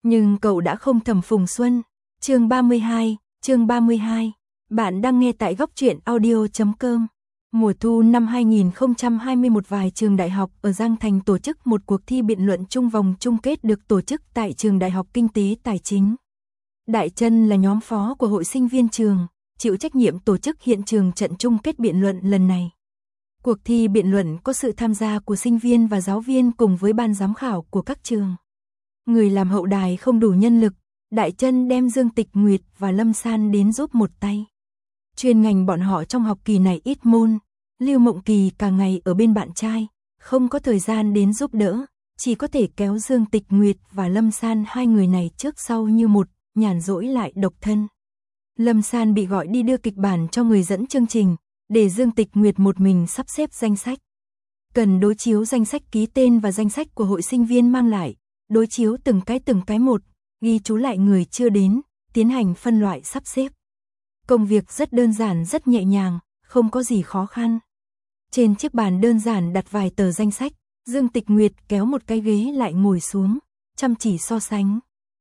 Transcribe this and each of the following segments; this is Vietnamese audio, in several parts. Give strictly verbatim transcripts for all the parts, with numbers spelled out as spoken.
Nhưng cậu đã không thầm Phùng Xuân. Chương ba mươi hai, chương ba mươi hai. Bạn đang nghe tại góc truyện audio chấm com. Mùa thu năm hai nghìn không trăm hai mươi mốt, vài trường đại học ở Giang Thành tổ chức một cuộc thi biện luận chung vòng chung kết được tổ chức tại trường Đại học Kinh tế Tài chính. Đại Trân là nhóm phó của hội sinh viên trường, chịu trách nhiệm tổ chức hiện trường trận chung kết biện luận lần này. Cuộc thi biện luận có sự tham gia của sinh viên và giáo viên cùng với ban giám khảo của các trường. Người làm hậu đài không đủ nhân lực, Đại Trân đem Dương Tịch Nguyệt và Lâm San đến giúp một tay. Chuyên ngành bọn họ trong học kỳ này ít môn, Lưu Mộng Kỳ cả ngày ở bên bạn trai, không có thời gian đến giúp đỡ, chỉ có thể kéo Dương Tịch Nguyệt và Lâm San hai người này trước sau như một, nhàn rỗi lại độc thân. Lâm San bị gọi đi đưa kịch bản cho người dẫn chương trình, để Dương Tịch Nguyệt một mình sắp xếp danh sách. Cần đối chiếu danh sách ký tên và danh sách của hội sinh viên mang lại, đối chiếu từng cái từng cái một, ghi chú lại người chưa đến, tiến hành phân loại sắp xếp. Công việc rất đơn giản, rất nhẹ nhàng, không có gì khó khăn. Trên chiếc bàn đơn giản đặt vài tờ danh sách, Dương Tịch Nguyệt kéo một cái ghế lại ngồi xuống, chăm chỉ so sánh.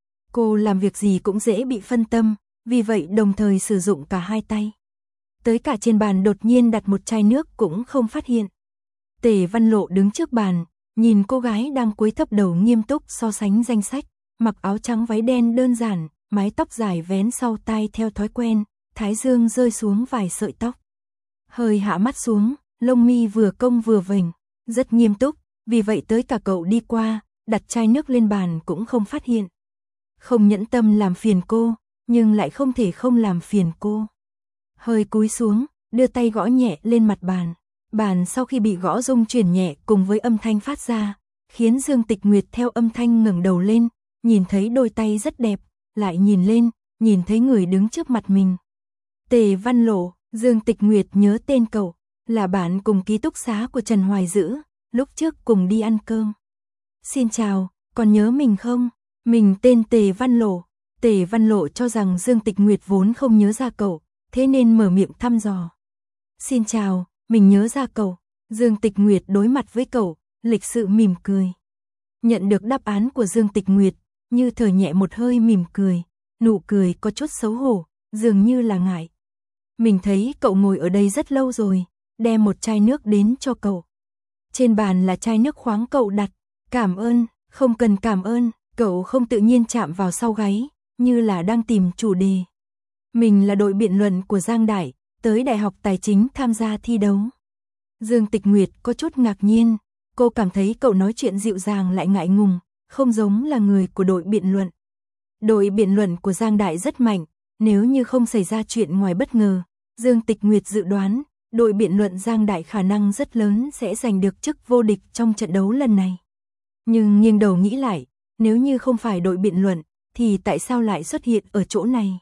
Cô làm việc gì cũng dễ bị phân tâm, vì vậy đồng thời sử dụng cả hai tay. Tới cả trên bàn đột nhiên đặt một chai nước cũng không phát hiện. Tề Văn Lộ đứng trước bàn, nhìn cô gái đang cúi thấp đầu nghiêm túc so sánh danh sách, mặc áo trắng váy đen đơn giản, mái tóc dài vén sau tai theo thói quen, thái dương rơi xuống vài sợi tóc. Hơi hạ mắt xuống, lông mi vừa cong vừa vểnh, rất nghiêm túc, vì vậy tới cả cậu đi qua, đặt chai nước lên bàn cũng không phát hiện. Không nhẫn tâm làm phiền cô, nhưng lại không thể không làm phiền cô. Hơi cúi xuống, đưa tay gõ nhẹ lên mặt bàn. Bàn sau khi bị gõ rung chuyển nhẹ cùng với âm thanh phát ra, khiến Dương Tịch Nguyệt theo âm thanh ngẩng đầu lên, nhìn thấy đôi tay rất đẹp, lại nhìn lên, nhìn thấy người đứng trước mặt mình. Tề Văn Lộ, Dương Tịch Nguyệt nhớ tên cậu, là bạn cùng ký túc xá của Trần Hoài Dữ, lúc trước cùng đi ăn cơm. Xin chào, còn nhớ mình không? Mình tên Tề Văn Lộ. Tề Văn Lộ cho rằng Dương Tịch Nguyệt vốn không nhớ ra cậu, thế nên mở miệng thăm dò. Xin chào, mình nhớ ra cậu. Dương Tịch Nguyệt đối mặt với cậu, lịch sự mỉm cười. Nhận được đáp án của Dương Tịch Nguyệt, như thở nhẹ một hơi mỉm cười, nụ cười có chút xấu hổ, dường như là ngại. Mình thấy cậu ngồi ở đây rất lâu rồi, đem một chai nước đến cho cậu. Trên bàn là chai nước khoáng cậu đặt, cảm ơn, không cần cảm ơn, cậu không tự nhiên chạm vào sau gáy, như là đang tìm chủ đề. Mình là đội biện luận của Giang Đại, tới Đại học Tài chính tham gia thi đấu. Dương Tịch Nguyệt có chút ngạc nhiên, cô cảm thấy cậu nói chuyện dịu dàng lại ngại ngùng, không giống là người của đội biện luận. Đội biện luận của Giang Đại rất mạnh, nếu như không xảy ra chuyện ngoài bất ngờ, Dương Tịch Nguyệt dự đoán, đội biện luận Giang Đại khả năng rất lớn sẽ giành được chức vô địch trong trận đấu lần này. Nhưng nghiêng đầu nghĩ lại, nếu như không phải đội biện luận, thì tại sao lại xuất hiện ở chỗ này?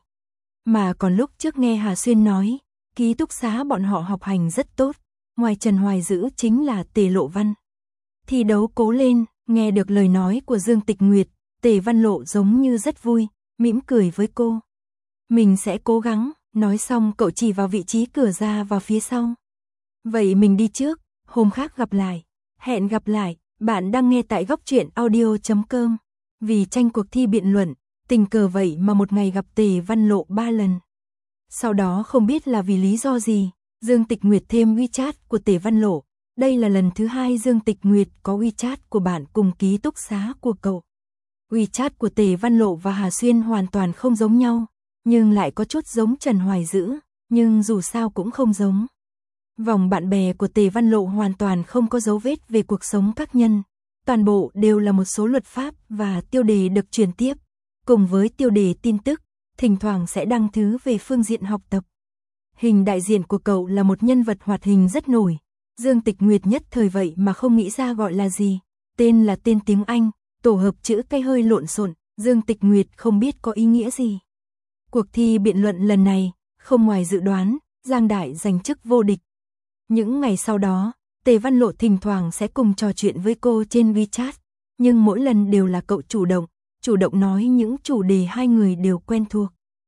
Mà còn lúc trước nghe Hà Xuyên nói, ký túc xá bọn họ học hành rất tốt, ngoài Trần Hoài Dữ chính là Tề Lộ Văn. Thi đấu cố lên, nghe được lời nói của Dương Tịch Nguyệt, Tề Văn Lộ giống như rất vui, mỉm cười với cô. Mình sẽ cố gắng, nói xong cậu chỉ vào vị trí cửa ra vào phía sau. Vậy mình đi trước, hôm khác gặp lại. Hẹn gặp lại, bạn đang nghe tại góc truyện audio chấm com. Vì tranh cuộc thi biện luận, tình cờ vậy mà một ngày gặp Tề Văn Lộ ba lần. Sau đó không biết là vì lý do gì, Dương Tịch Nguyệt thêm WeChat của Tề Văn Lộ. Đây là lần thứ hai Dương Tịch Nguyệt có WeChat của bạn cùng ký túc xá của cậu. WeChat của Tề Văn Lộ và Hà Xuyên hoàn toàn không giống nhau, nhưng lại có chút giống Trần Hoài Dữ, nhưng dù sao cũng không giống. Vòng bạn bè của Tề Văn Lộ hoàn toàn không có dấu vết về cuộc sống các nhân, toàn bộ đều là một số luật pháp và tiêu đề được truyền tiếp, cùng với tiêu đề tin tức, thỉnh thoảng sẽ đăng thứ về phương diện học tập. Hình đại diện của cậu là một nhân vật hoạt hình rất nổi, Dương Tịch Nguyệt nhất thời vậy mà không nghĩ ra gọi là gì, tên là tên tiếng Anh, tổ hợp chữ cái hơi lộn xộn, Dương Tịch Nguyệt không biết có ý nghĩa gì. Cuộc thi biện luận lần này, không ngoài dự đoán, Giang Đại giành chức vô địch. Những ngày sau đó, Tề Văn Lộ thỉnh thoảng sẽ cùng trò chuyện với cô trên WeChat, nhưng mỗi lần đều là cậu chủ động, chủ động nói những chủ đề hai người đều quen thuộc.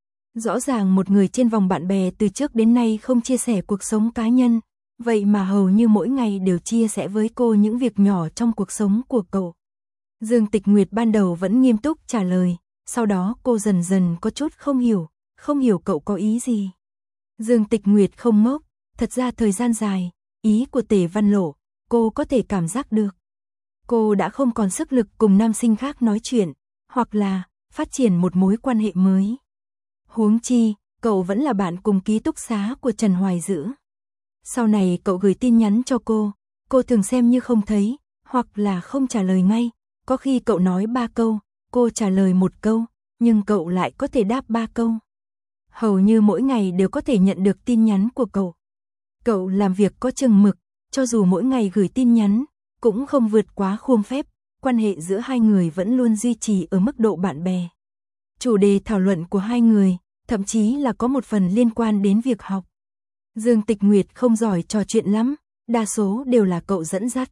Rõ ràng một người trên vòng bạn bè từ trước đến nay không chia sẻ cuộc sống cá nhân, vậy mà hầu như mỗi ngày đều chia sẻ với cô những việc nhỏ trong cuộc sống của cậu. Dương Tịch Nguyệt ban đầu vẫn nghiêm túc trả lời, Sau đó cô dần dần có chút không hiểu, không hiểu cậu có ý gì. Dương Tịch Nguyệt không ngốc, thật ra thời gian dài, ý của Tề Văn Lộ, cô có thể cảm giác được. Cô đã không còn sức lực cùng nam sinh khác nói chuyện, hoặc là phát triển một mối quan hệ mới. Huống chi, cậu vẫn là bạn cùng ký túc xá của Trần Hoài Dữ. Sau này cậu gửi tin nhắn cho cô, cô thường xem như không thấy, hoặc là không trả lời ngay. Có khi cậu nói ba câu, cô trả lời một câu, nhưng cậu lại có thể đáp ba câu. Hầu như mỗi ngày đều có thể nhận được tin nhắn của cậu. Cậu làm việc có chừng mực, cho dù mỗi ngày gửi tin nhắn, cũng không vượt quá khuôn phép, quan hệ giữa hai người vẫn luôn duy trì ở mức độ bạn bè. Chủ đề thảo luận của hai người, thậm chí là có một phần liên quan đến việc học. Dương Tịch Nguyệt không giỏi trò chuyện lắm, đa số đều là cậu dẫn dắt.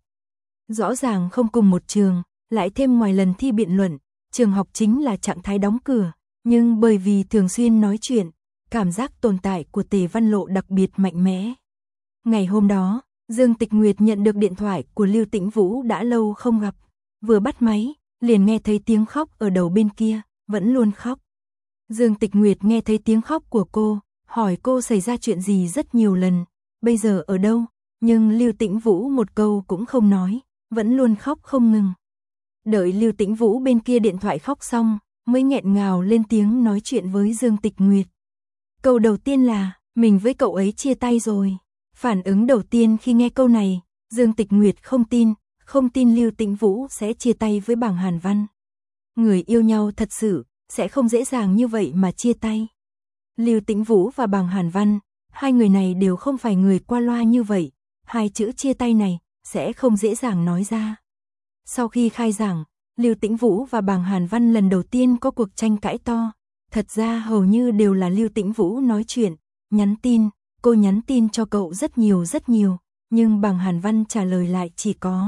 Rõ ràng không cùng một trường, lại thêm ngoài lần thi biện luận, trường học chính là trạng thái đóng cửa, nhưng bởi vì thường xuyên nói chuyện, cảm giác tồn tại của Tề Văn Lộ đặc biệt mạnh mẽ. Ngày hôm đó, Dương Tịch Nguyệt nhận được điện thoại của Lưu Tĩnh Vũ đã lâu không gặp, vừa bắt máy, liền nghe thấy tiếng khóc ở đầu bên kia, vẫn luôn khóc. Dương Tịch Nguyệt nghe thấy tiếng khóc của cô, hỏi cô xảy ra chuyện gì rất nhiều lần, bây giờ ở đâu, nhưng Lưu Tĩnh Vũ một câu cũng không nói, vẫn luôn khóc không ngừng. Đợi Lưu Tĩnh Vũ bên kia điện thoại khóc xong, mới nghẹn ngào lên tiếng nói chuyện với Dương Tịch Nguyệt. Câu đầu tiên là, mình với cậu ấy chia tay rồi. Phản ứng đầu tiên khi nghe câu này, Dương Tịch Nguyệt không tin, không tin Lưu Tĩnh Vũ sẽ chia tay với Bàng Hàn Văn. Người yêu nhau thật sự, sẽ không dễ dàng như vậy mà chia tay. Lưu Tĩnh Vũ và Bàng Hàn Văn, hai người này đều không phải người qua loa như vậy, hai chữ chia tay này, sẽ không dễ dàng nói ra. Sau khi khai giảng, Lưu Tĩnh Vũ và Bàng Hàn Văn lần đầu tiên có cuộc tranh cãi to, thật ra hầu như đều là Lưu Tĩnh Vũ nói chuyện, nhắn tin, cô nhắn tin cho cậu rất nhiều rất nhiều, nhưng Bàng Hàn Văn trả lời lại chỉ có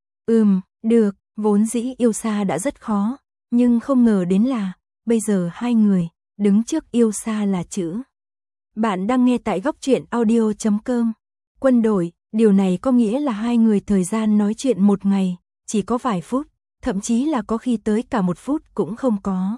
Ừm, được, vốn dĩ yêu xa đã rất khó, nhưng không ngờ đến là, bây giờ hai người, đứng trước yêu xa là chữ. Bạn đang nghe tại góc truyện audio chấm com. Quân đội, điều này có nghĩa là hai người thời gian nói chuyện một ngày, chỉ có vài phút, thậm chí là có khi tới cả một phút cũng không có.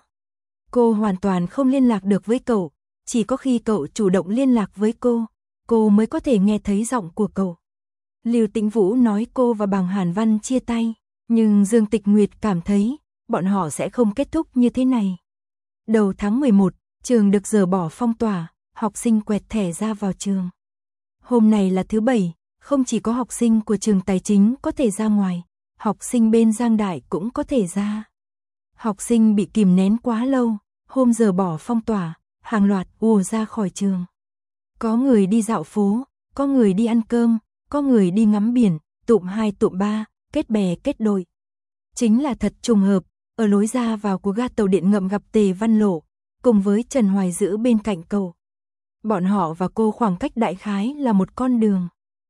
Cô hoàn toàn không liên lạc được với cậu, chỉ có khi cậu chủ động liên lạc với cô, cô mới có thể nghe thấy giọng của cậu. Lưu Tĩnh Vũ nói cô và Bàng Hàn Văn chia tay, nhưng Dương Tịch Nguyệt cảm thấy, bọn họ sẽ không kết thúc như thế này. Đầu tháng mười một, trường được dỡ bỏ phong tỏa, học sinh quẹt thẻ ra vào trường. Hôm nay là thứ bảy, không chỉ có học sinh của trường tài chính có thể ra ngoài, học sinh bên Giang Đại cũng có thể ra. Học sinh bị kìm nén quá lâu, hôm dỡ bỏ phong tỏa, hàng loạt ùa ra khỏi trường. Có người đi dạo phố, có người đi ăn cơm, có người đi ngắm biển, tụm hai tụm ba, kết bè kết đội. Chính là thật trùng hợp, ở lối ra vào của ga tàu điện ngầm gặp Tề Văn Lộ, cùng với Trần Hoài Dữ bên cạnh cậu. Bọn họ và cô khoảng cách đại khái là một con đường.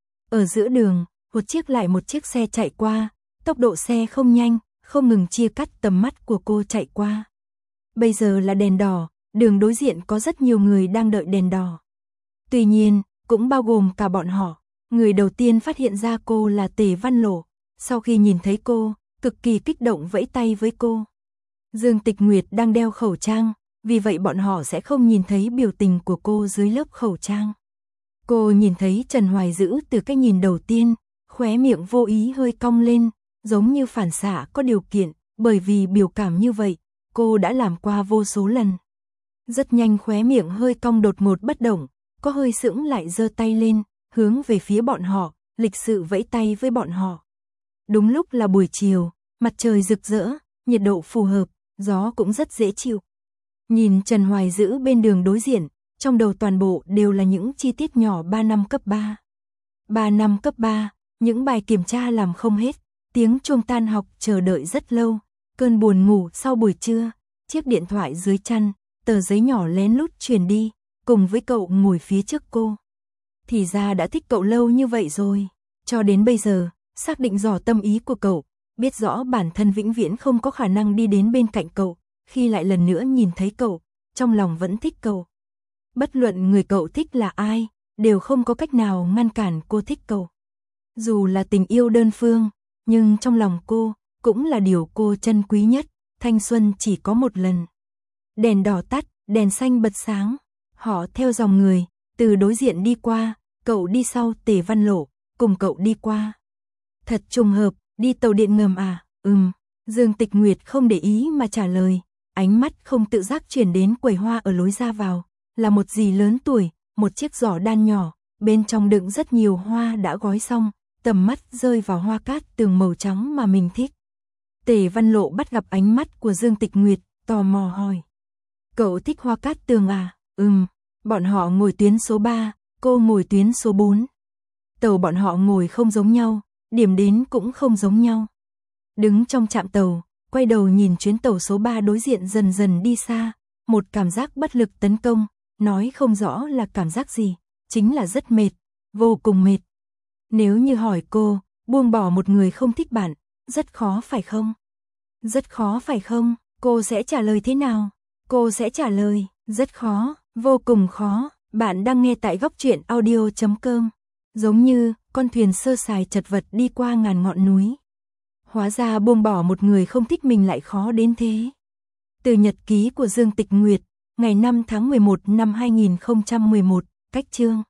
Ở giữa đường, một chiếc lại một chiếc xe chạy qua, tốc độ xe không nhanh, không ngừng chia cắt tầm mắt của cô chạy qua. Bây giờ là đèn đỏ, đường đối diện có rất nhiều người đang đợi đèn đỏ. Tuy nhiên, cũng bao gồm cả bọn họ. Người đầu tiên phát hiện ra cô là Tề Văn Lộ, sau khi nhìn thấy cô, cực kỳ kích động vẫy tay với cô. Dương Tịch Nguyệt đang đeo khẩu trang, vì vậy bọn họ sẽ không nhìn thấy biểu tình của cô dưới lớp khẩu trang. Cô nhìn thấy Trần Hoài Dữ từ cái nhìn đầu tiên, khóe miệng vô ý hơi cong lên, giống như phản xạ có điều kiện, bởi vì biểu cảm như vậy, cô đã làm qua vô số lần. Rất nhanh khóe miệng hơi cong đột ngột bất động, có hơi sững lại giơ tay lên, hướng về phía bọn họ, lịch sự vẫy tay với bọn họ. Đúng lúc là buổi chiều, mặt trời rực rỡ, nhiệt độ phù hợp, gió cũng rất dễ chịu. Nhìn Trần Hoài Dữ bên đường đối diện, trong đầu toàn bộ đều là những chi tiết nhỏ ba năm cấp ba. ba năm cấp ba, những bài kiểm tra làm không hết, tiếng chuông tan học chờ đợi rất lâu, cơn buồn ngủ sau buổi trưa, chiếc điện thoại dưới chăn, tờ giấy nhỏ lén lút truyền đi, cùng với cậu ngồi phía trước cô. Thì ra đã thích cậu lâu như vậy rồi, cho đến bây giờ, xác định rõ tâm ý của cậu, biết rõ bản thân vĩnh viễn không có khả năng đi đến bên cạnh cậu, khi lại lần nữa nhìn thấy cậu, trong lòng vẫn thích cậu. Bất luận người cậu thích là ai, đều không có cách nào ngăn cản cô thích cậu. Dù là tình yêu đơn phương, nhưng trong lòng cô, cũng là điều cô trân quý nhất, thanh xuân chỉ có một lần. đèn đỏ tắt, đèn xanh bật sáng. Họ theo dòng người, từ đối diện đi qua, cậu đi sau Tề Văn Lộ, cùng cậu đi qua. Thật trùng hợp, đi tàu điện ngầm à? Ừm, Dương Tịch Nguyệt không để ý mà trả lời, ánh mắt không tự giác chuyển đến quầy hoa ở lối ra vào, là một dì lớn tuổi, một chiếc giỏ đan nhỏ, bên trong đựng rất nhiều hoa đã gói xong, tầm mắt rơi vào hoa cát tường màu trắng mà mình thích. Tề Văn Lộ bắt gặp ánh mắt của Dương Tịch Nguyệt, tò mò hỏi. Cậu thích hoa cát tường à? Ừm, bọn họ ngồi tuyến số ba, cô ngồi tuyến số bốn. Tàu bọn họ ngồi không giống nhau, điểm đến cũng không giống nhau. Đứng trong trạm tàu, quay đầu nhìn chuyến tàu số ba đối diện dần dần đi xa, một cảm giác bất lực tấn công, nói không rõ là cảm giác gì, chính là rất mệt, vô cùng mệt. Nếu như hỏi cô, buông bỏ một người không thích bạn, rất khó phải không? Rất khó phải không? Cô sẽ trả lời thế nào? Cô sẽ trả lời, rất khó, vô cùng khó. Bạn đang nghe tại góc truyện audio chấm com. Giống như con thuyền sơ sài chật vật đi qua ngàn ngọn núi. Hóa ra buông bỏ một người không thích mình lại khó đến thế. Từ nhật ký của Dương Tịch Nguyệt, ngày năm tháng mười một năm hai nghìn không trăm mười một, cách chương.